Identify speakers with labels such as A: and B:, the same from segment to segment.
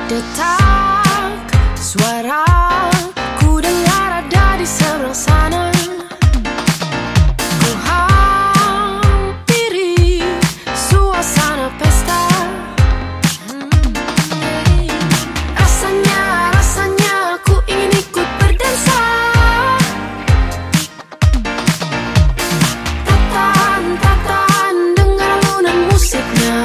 A: Detak suara ku dengar ada di seberang sana. Ku hampiri suasana pesta. Rasanya ku ingin ikut berdansa. Tatan dengar alunan musiknya.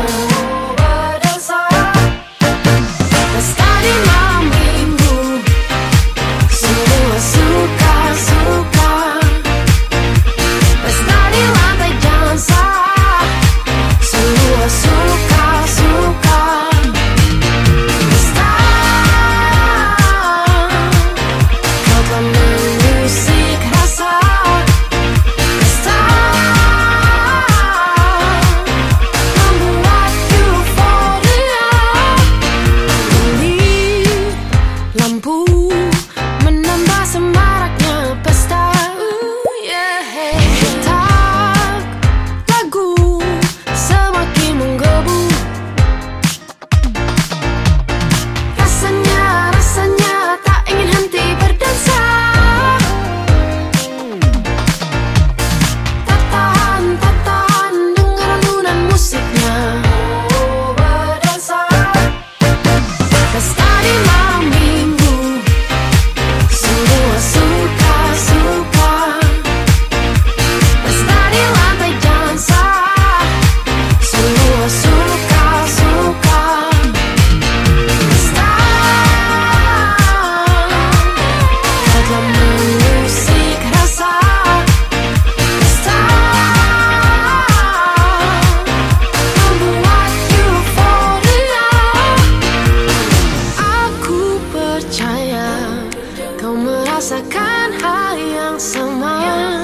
A: Menambah semaraknya pesta. Detak lagu semakin menggebu. Rasanya tak ingin henti berdansa. Tak tahan dengar alunan musiknya. Berdansa pesta di malam minggu. Semua suka-suka. Pesta di lantai dansa. Semua suka-suka. Pesta telah mengusik rasa. Pesta membuat euforia. Aku percaya kau merasakan hal yang sama.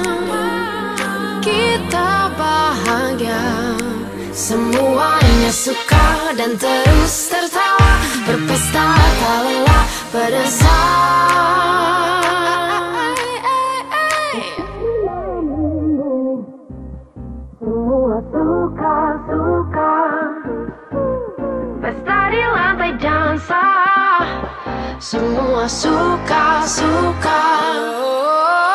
A: Kita bahagia, semuanya suka dan terus tertawa. Berpesta tak lelah berdansa. Semua suka-suka. Pesta di lantai dansa. Semua suka-suka.